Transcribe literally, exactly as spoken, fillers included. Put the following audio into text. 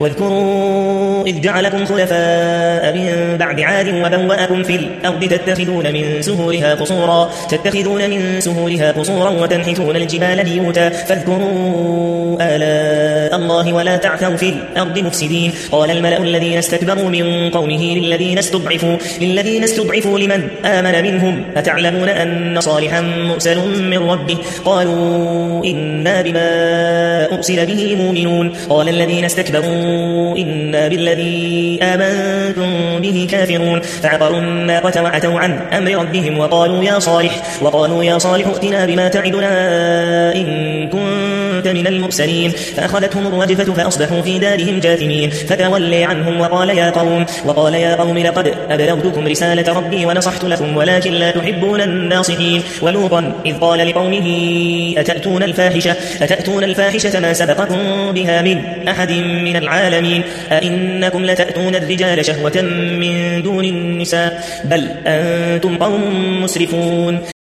واذكروا إذ جعلكم خلفاء من بعد عاد وبوأكم في الأرض تتخذون من سهولها قصورا تتخذون من سهولها قصورا وتنحتون الجبال بيوتا فاذكروا آلاء الله ولا تعثوا في الأرض مفسدين. قال الملأ الذين استكبروا من قومه للذين استضعفوا للذين استضعفوا لمن آمن منهم أتعلمون أن صالحا مرسل من ربه قالوا إنا بما أرسل به مؤمنون. قال الذين استكبروا إنا بالذي آمنتم به كافرون فعقروا الناقة وعتوا عن أمر ربهم وقالوا يا صالح وقالوا يا صالح ائتنا بما تعدنا إن كنت من المرسلين فأخذتهم الرجفة فأصبحوا في دارهم جاثمين فتولي عنهم وقال يا قوم وقال يا قوم لقد أبلغتكم رسالة ربي ونصحت لكم ولكن لا تحبون الناصحين. ولوطا إذ قال لقومه أتأتون الفاحشة أتأتون الفاحشة ما سبقكم بها من أحد من العالمين أئنكم لتأتون الرجال شهوة من دون النساء بل أنتم قوم مسرفون.